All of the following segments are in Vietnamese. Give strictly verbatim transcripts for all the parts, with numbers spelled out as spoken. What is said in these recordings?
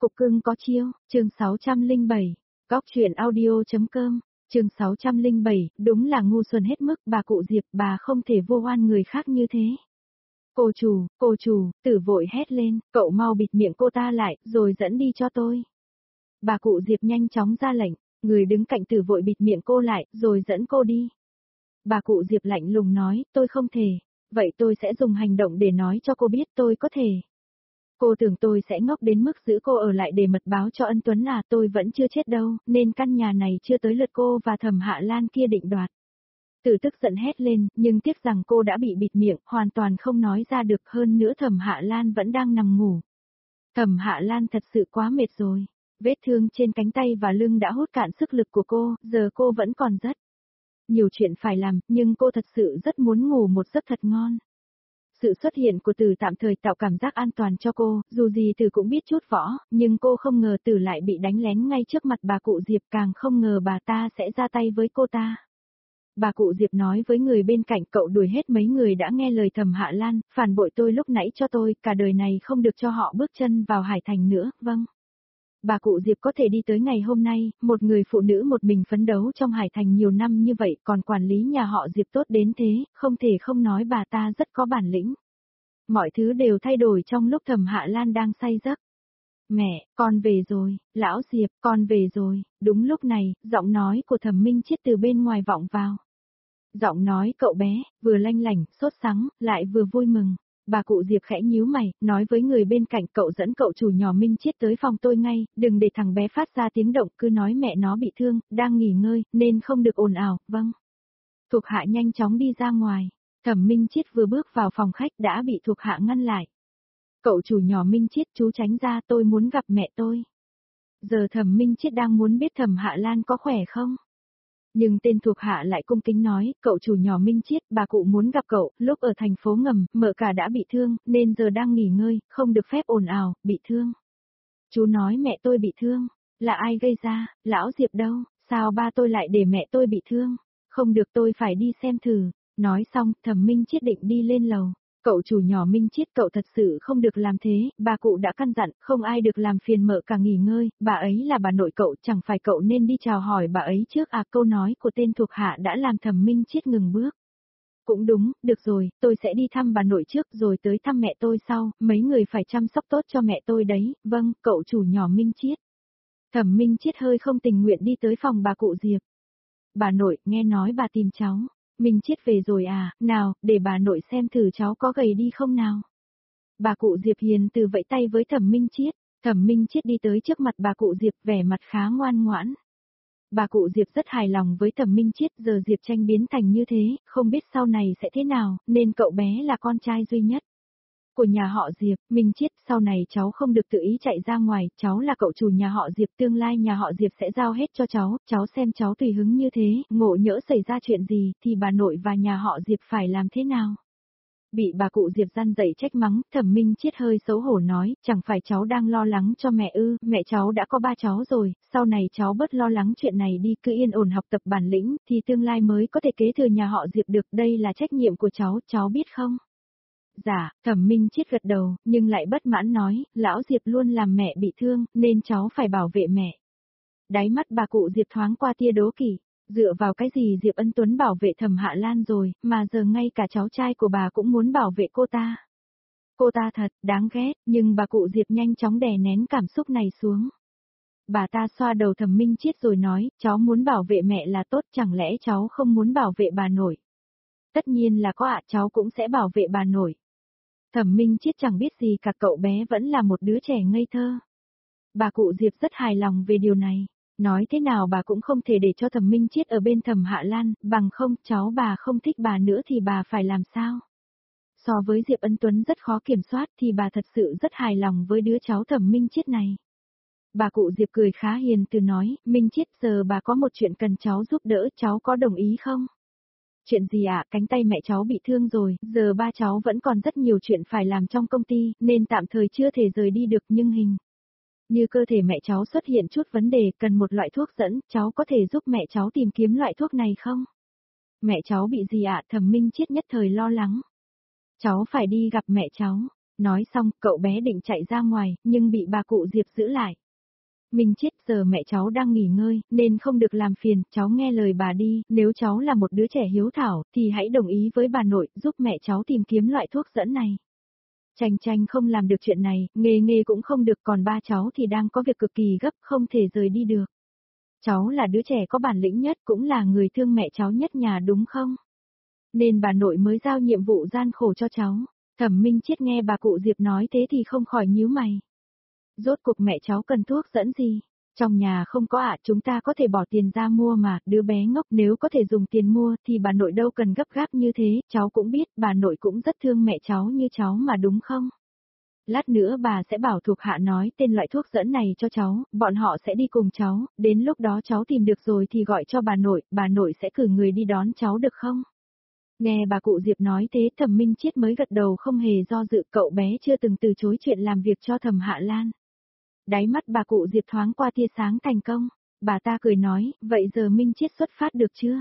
Cục cưng có chiêu, chương sáu trăm lẻ bảy, góc truyện audio.com, chương sáu trăm lẻ bảy, đúng là ngu xuẩn hết mức, bà cụ Diệp, bà không thể vô oan người khác như thế. Cô chủ, cô chủ, Tử vội hét lên, cậu mau bịt miệng cô ta lại, rồi dẫn đi cho tôi. Bà cụ Diệp nhanh chóng ra lệnh, người đứng cạnh Tử vội bịt miệng cô lại, rồi dẫn cô đi. Bà cụ Diệp lạnh lùng nói, tôi không thể, vậy tôi sẽ dùng hành động để nói cho cô biết tôi có thể. Cô tưởng tôi sẽ ngốc đến mức giữ cô ở lại để mật báo cho Ân Tuấn à, tôi vẫn chưa chết đâu, nên căn nhà này chưa tới lượt cô và Thẩm Hạ Lan kia định đoạt. Tử tức giận hét lên, nhưng tiếc rằng cô đã bị bịt miệng, hoàn toàn không nói ra được, hơn nữa Thẩm Hạ Lan vẫn đang nằm ngủ. Thẩm Hạ Lan thật sự quá mệt rồi, vết thương trên cánh tay và lưng đã hút cạn sức lực của cô, giờ cô vẫn còn rất nhiều chuyện phải làm, nhưng cô thật sự rất muốn ngủ một giấc thật ngon. Sự xuất hiện của Tử tạm thời tạo cảm giác an toàn cho cô, dù gì Tử cũng biết chút võ, nhưng cô không ngờ Tử lại bị đánh lén ngay trước mặt bà cụ Diệp, càng không ngờ bà ta sẽ ra tay với cô ta. Bà cụ Diệp nói với người bên cạnh, cậu đuổi hết mấy người đã nghe lời Thẩm Hạ Lan, phản bội tôi lúc nãy cho tôi, cả đời này không được cho họ bước chân vào Hải Thành nữa, vâng. Bà cụ Diệp có thể đi tới ngày hôm nay, một người phụ nữ một mình phấn đấu trong Hải Thành nhiều năm như vậy, còn quản lý nhà họ Diệp tốt đến thế, không thể không nói bà ta rất có bản lĩnh. Mọi thứ đều thay đổi trong lúc Thẩm Hạ Lan đang say giấc. Mẹ, con về rồi, lão Diệp, con về rồi, đúng lúc này, giọng nói của Thẩm Minh Chiết từ bên ngoài vọng vào. Giọng nói cậu bé, vừa lanh lảnh, sốt sắng, lại vừa vui mừng. Bà cụ Diệp khẽ nhíu mày, nói với người bên cạnh, cậu dẫn cậu chủ nhỏ Minh Chiết tới phòng tôi ngay, đừng để thằng bé phát ra tiếng động, cứ nói mẹ nó bị thương, đang nghỉ ngơi, nên không được ồn ào, vâng. Thuộc hạ nhanh chóng đi ra ngoài, Thẩm Minh Chiết vừa bước vào phòng khách đã bị thuộc hạ ngăn lại. Cậu chủ nhỏ Minh Chiết, chú tránh ra, tôi muốn gặp mẹ tôi. Giờ Thẩm Minh Chiết đang muốn biết Thẩm Hạ Lan có khỏe không? Nhưng tên thuộc hạ lại cung kính nói, cậu chủ nhỏ Minh Chiết, bà cụ muốn gặp cậu, lúc ở thành phố ngầm, mợ cả đã bị thương, nên giờ đang nghỉ ngơi, không được phép ồn ào, bị thương. Chú nói mẹ tôi bị thương, là ai gây ra, lão Diệp đâu, sao ba tôi lại để mẹ tôi bị thương, không được tôi phải đi xem thử. Nói xong, Thẩm Minh Chiết định đi lên lầu. Cậu chủ nhỏ Minh Chiết, cậu thật sự không được làm thế, bà cụ đã căn dặn, không ai được làm phiền mợ cả nghỉ ngơi, bà ấy là bà nội cậu, chẳng phải cậu nên đi chào hỏi bà ấy trước à? Câu nói của tên thuộc hạ đã làm Thẩm Minh Chiết ngừng bước. Cũng đúng, được rồi, tôi sẽ đi thăm bà nội trước rồi tới thăm mẹ tôi sau, mấy người phải chăm sóc tốt cho mẹ tôi đấy, vâng, cậu chủ nhỏ Minh Chiết. Thẩm Minh Chiết hơi không tình nguyện đi tới phòng bà cụ Diệp. Bà nội, nghe nói bà tìm cháu. Minh Chiết về rồi à, nào, để bà nội xem thử cháu có gầy đi không nào. Bà cụ Diệp hiền từ vẫy tay với Thẩm Minh Chiết, Thẩm Minh Chiết đi tới trước mặt bà cụ Diệp, vẻ mặt khá ngoan ngoãn. Bà cụ Diệp rất hài lòng với Thẩm Minh Chiết, giờ Diệp Tranh biến thành như thế, không biết sau này sẽ thế nào, nên cậu bé là con trai duy nhất của nhà họ Diệp. Minh Chiết, sau này cháu không được tự ý chạy ra ngoài, cháu là cậu chủ nhà họ Diệp, tương lai nhà họ Diệp sẽ giao hết cho cháu, cháu xem cháu tùy hứng như thế, ngộ nhỡ xảy ra chuyện gì, thì bà nội và nhà họ Diệp phải làm thế nào? Bị bà cụ Diệp gian dạy trách mắng, Thẩm Minh Chiết hơi xấu hổ nói, chẳng phải cháu đang lo lắng cho mẹ ư, mẹ cháu đã có ba cháu rồi, sau này cháu bớt lo lắng chuyện này đi, cứ yên ổn học tập bản lĩnh, thì tương lai mới có thể kế thừa nhà họ Diệp được, đây là trách nhiệm của cháu, cháu biết không? Dạ, Thẩm Minh Chiết gật đầu, nhưng lại bất mãn nói, lão Diệp luôn làm mẹ bị thương, nên cháu phải bảo vệ mẹ. Đáy mắt bà cụ Diệp thoáng qua tia đố kỵ, dựa vào cái gì Diệp Ân Tuấn bảo vệ Thẩm Hạ Lan rồi, mà giờ ngay cả cháu trai của bà cũng muốn bảo vệ cô ta. Cô ta thật, đáng ghét, nhưng bà cụ Diệp nhanh chóng đè nén cảm xúc này xuống. Bà ta xoa đầu Thẩm Minh Chiết rồi nói, cháu muốn bảo vệ mẹ là tốt, chẳng lẽ cháu không muốn bảo vệ bà nội? Tất nhiên là có ạ, cháu cũng sẽ bảo vệ bà nội. Thẩm Minh Chiết chẳng biết gì cả, cậu bé vẫn là một đứa trẻ ngây thơ. Bà cụ Diệp rất hài lòng về điều này, nói thế nào bà cũng không thể để cho Thẩm Minh Chiết ở bên Thẩm Hạ Lan, bằng không cháu bà không thích bà nữa thì bà phải làm sao? So với Diệp Ân Tuấn rất khó kiểm soát thì bà thật sự rất hài lòng với đứa cháu Thẩm Minh Chiết này. Bà cụ Diệp cười khá hiền từ nói, Minh Chiết, giờ bà có một chuyện cần cháu giúp đỡ, cháu có đồng ý không? Chuyện gì ạ, à? Cánh tay mẹ cháu bị thương rồi, giờ ba cháu vẫn còn rất nhiều chuyện phải làm trong công ty, nên tạm thời chưa thể rời đi được, nhưng hình như cơ thể mẹ cháu xuất hiện chút vấn đề, cần một loại thuốc dẫn, cháu có thể giúp mẹ cháu tìm kiếm loại thuốc này không? Mẹ cháu bị gì ạ? À? Thẩm Minh Chiết nhất thời lo lắng. Cháu phải đi gặp mẹ cháu. Nói xong, cậu bé định chạy ra ngoài, nhưng bị bà cụ Diệp giữ lại. Minh Chiết, giờ mẹ cháu đang nghỉ ngơi, nên không được làm phiền, cháu nghe lời bà đi, nếu cháu là một đứa trẻ hiếu thảo, thì hãy đồng ý với bà nội, giúp mẹ cháu tìm kiếm loại thuốc dẫn này. Tranh Tranh không làm được chuyện này, Nghê Nghê cũng không được, còn ba cháu thì đang có việc cực kỳ gấp, không thể rời đi được. Cháu là đứa trẻ có bản lĩnh nhất, cũng là người thương mẹ cháu nhất nhà đúng không? Nên bà nội mới giao nhiệm vụ gian khổ cho cháu. Thẩm Minh Chiết nghe bà cụ Diệp nói thế thì không khỏi nhíu mày. Rốt cuộc mẹ cháu cần thuốc dẫn gì? Trong nhà không có ạ, chúng ta có thể bỏ tiền ra mua mà, đứa bé ngốc, nếu có thể dùng tiền mua thì bà nội đâu cần gấp gáp như thế, cháu cũng biết, bà nội cũng rất thương mẹ cháu như cháu mà đúng không? Lát nữa bà sẽ bảo thuộc hạ nói tên loại thuốc dẫn này cho cháu, bọn họ sẽ đi cùng cháu, đến lúc đó cháu tìm được rồi thì gọi cho bà nội, bà nội sẽ cử người đi đón cháu được không? Nghe bà cụ Diệp nói thế, Thẩm Minh Chiết mới gật đầu không hề do dự, cậu bé chưa từng từ chối chuyện làm việc cho Thẩm Hạ Lan. Đáy mắt bà cụ Diệp thoáng qua tia sáng thành công, bà ta cười nói, vậy giờ Minh Chiết xuất phát được chưa?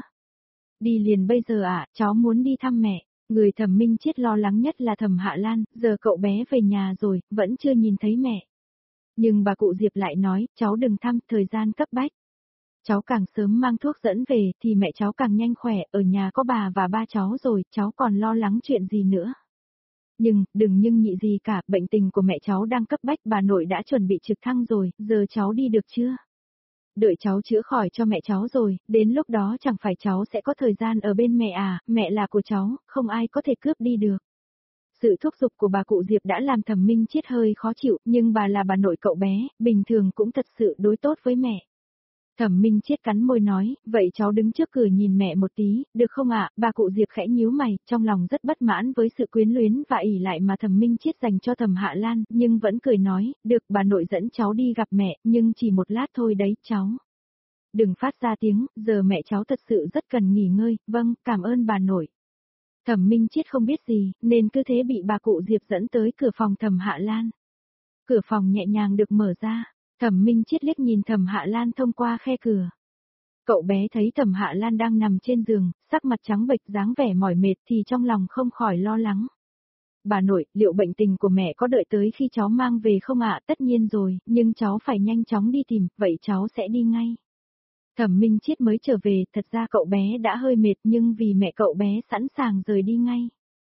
Đi liền bây giờ ạ, à, cháu muốn đi thăm mẹ. Người Thẩm Minh Chiết lo lắng nhất là Thẩm Hạ Lan, giờ cậu bé về nhà rồi, vẫn chưa nhìn thấy mẹ. Nhưng bà cụ Diệp lại nói, cháu đừng thăm, thời gian cấp bách. Cháu càng sớm mang thuốc dẫn về thì mẹ cháu càng nhanh khỏe, ở nhà có bà và ba cháu rồi, cháu còn lo lắng chuyện gì nữa. Nhưng, đừng nhưng nhị gì cả, bệnh tình của mẹ cháu đang cấp bách, bà nội đã chuẩn bị trực thăng rồi, giờ cháu đi được chưa? Đợi cháu chữa khỏi cho mẹ cháu rồi, đến lúc đó chẳng phải cháu sẽ có thời gian ở bên mẹ à, mẹ là của cháu, không ai có thể cướp đi được. Sự thúc giục của bà cụ Diệp đã làm Thẩm Minh Chiết hơi khó chịu, nhưng bà là bà nội cậu bé, bình thường cũng thật sự đối tốt với mẹ. Thẩm Minh Chiết cắn môi nói, vậy cháu đứng trước cửa nhìn mẹ một tí, được không ạ? Bà cụ Diệp khẽ nhíu mày, trong lòng rất bất mãn với sự quyến luyến và ỷ lại mà Thẩm Minh Chiết dành cho Thẩm Hạ Lan, nhưng vẫn cười nói, được, bà nội dẫn cháu đi gặp mẹ, nhưng chỉ một lát thôi đấy, cháu. Đừng phát ra tiếng, giờ mẹ cháu thật sự rất cần nghỉ ngơi, vâng, cảm ơn bà nội. Thẩm Minh Chiết không biết gì, nên cứ thế bị bà cụ Diệp dẫn tới cửa phòng Thẩm Hạ Lan. Cửa phòng nhẹ nhàng được mở ra. Thẩm Minh Chiết liếc nhìn Thẩm Hạ Lan thông qua khe cửa. Cậu bé thấy Thẩm Hạ Lan đang nằm trên giường, sắc mặt trắng bệch dáng vẻ mỏi mệt thì trong lòng không khỏi lo lắng. Bà nội, liệu bệnh tình của mẹ có đợi tới khi cháu mang về không ạ? Tất nhiên rồi, nhưng cháu phải nhanh chóng đi tìm, vậy cháu sẽ đi ngay. Thẩm Minh Chiết mới trở về, thật ra cậu bé đã hơi mệt nhưng vì mẹ cậu bé sẵn sàng rời đi ngay.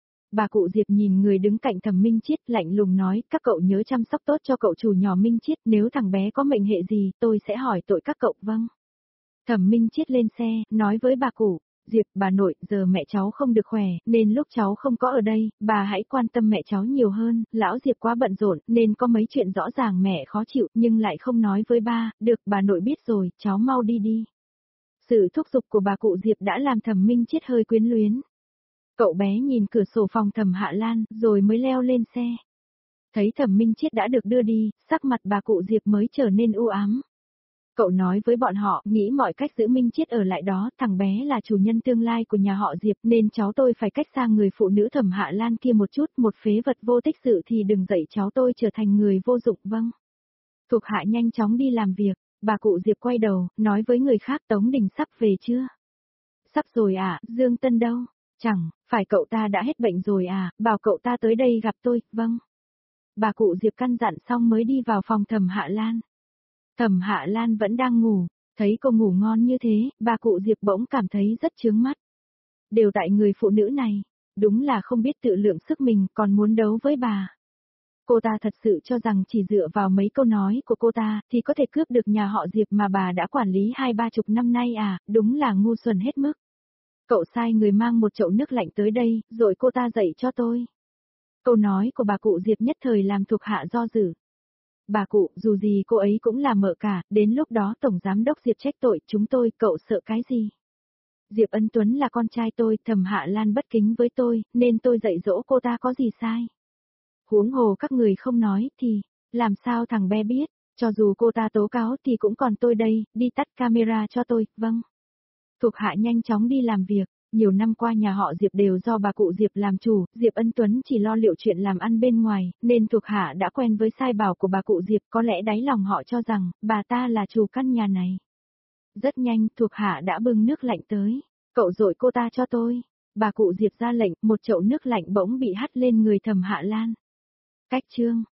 Bà cụ Diệp nhìn người đứng cạnh Thẩm Minh Chiết lạnh lùng nói, các cậu nhớ chăm sóc tốt cho cậu chủ nhỏ Minh Chiết, nếu thằng bé có mệnh hệ gì, tôi sẽ hỏi tội các cậu, vâng. Thẩm Minh Chiết lên xe, nói với bà cụ, Diệp, bà nội, giờ mẹ cháu không được khỏe, nên lúc cháu không có ở đây, bà hãy quan tâm mẹ cháu nhiều hơn, lão Diệp quá bận rộn, nên có mấy chuyện rõ ràng mẹ khó chịu, nhưng lại không nói với ba, được, bà nội biết rồi, cháu mau đi đi. Sự thúc giục của bà cụ Diệp đã làm Thẩm Minh Chiết hơi quyến luyến. Cậu bé nhìn cửa sổ phòng Thẩm Hạ Lan, rồi mới leo lên xe. Thấy Thẩm Minh Chiết đã được đưa đi, sắc mặt bà cụ Diệp mới trở nên u ám. Cậu nói với bọn họ, nghĩ mọi cách giữ Minh Chiết ở lại đó, thằng bé là chủ nhân tương lai của nhà họ Diệp nên cháu tôi phải cách xa người phụ nữ Thẩm Hạ Lan kia một chút, một phế vật vô tích sự thì đừng dạy cháu tôi trở thành người vô dụng, vâng. Thuộc hạ nhanh chóng đi làm việc, bà cụ Diệp quay đầu, nói với người khác Tống Đình sắp về chưa? Sắp rồi à, Dương Tân đâu? Chẳng, phải cậu ta đã hết bệnh rồi à, bảo cậu ta tới đây gặp tôi, vâng. Bà cụ Diệp căn dặn xong mới đi vào phòng Thẩm Hạ Lan. Thẩm Hạ Lan vẫn đang ngủ, thấy cô ngủ ngon như thế, bà cụ Diệp bỗng cảm thấy rất chướng mắt. Đều tại người phụ nữ này, đúng là không biết tự lượng sức mình còn muốn đấu với bà. Cô ta thật sự cho rằng chỉ dựa vào mấy câu nói của cô ta thì có thể cướp được nhà họ Diệp mà bà đã quản lý hai ba chục năm nay à, đúng là ngu xuẩn hết mức. Cậu sai người mang một chậu nước lạnh tới đây, rồi cô ta dạy cho tôi. Câu nói của bà cụ Diệp nhất thời làm thuộc hạ do dự. Bà cụ, dù gì cô ấy cũng là mợ cả, đến lúc đó Tổng Giám đốc Diệp trách tội chúng tôi, cậu sợ cái gì? Diệp Ân Tuấn là con trai tôi, Thẩm Hạ Lan bất kính với tôi, nên tôi dạy dỗ cô ta có gì sai? Huống hồ các người không nói, thì, làm sao thằng bé biết, cho dù cô ta tố cáo thì cũng còn tôi đây, đi tắt camera cho tôi, vâng. Thuộc hạ nhanh chóng đi làm việc, nhiều năm qua nhà họ Diệp đều do bà cụ Diệp làm chủ, Diệp Ân Tuấn chỉ lo liệu chuyện làm ăn bên ngoài, nên thuộc hạ đã quen với sai bảo của bà cụ Diệp, có lẽ đáy lòng họ cho rằng, bà ta là chủ căn nhà này. Rất nhanh, thuộc hạ đã bưng nước lạnh tới, cậu dội cô ta cho tôi. Bà cụ Diệp ra lệnh, một chậu nước lạnh bỗng bị hắt lên người Thẩm Hạ Lan. Cách chương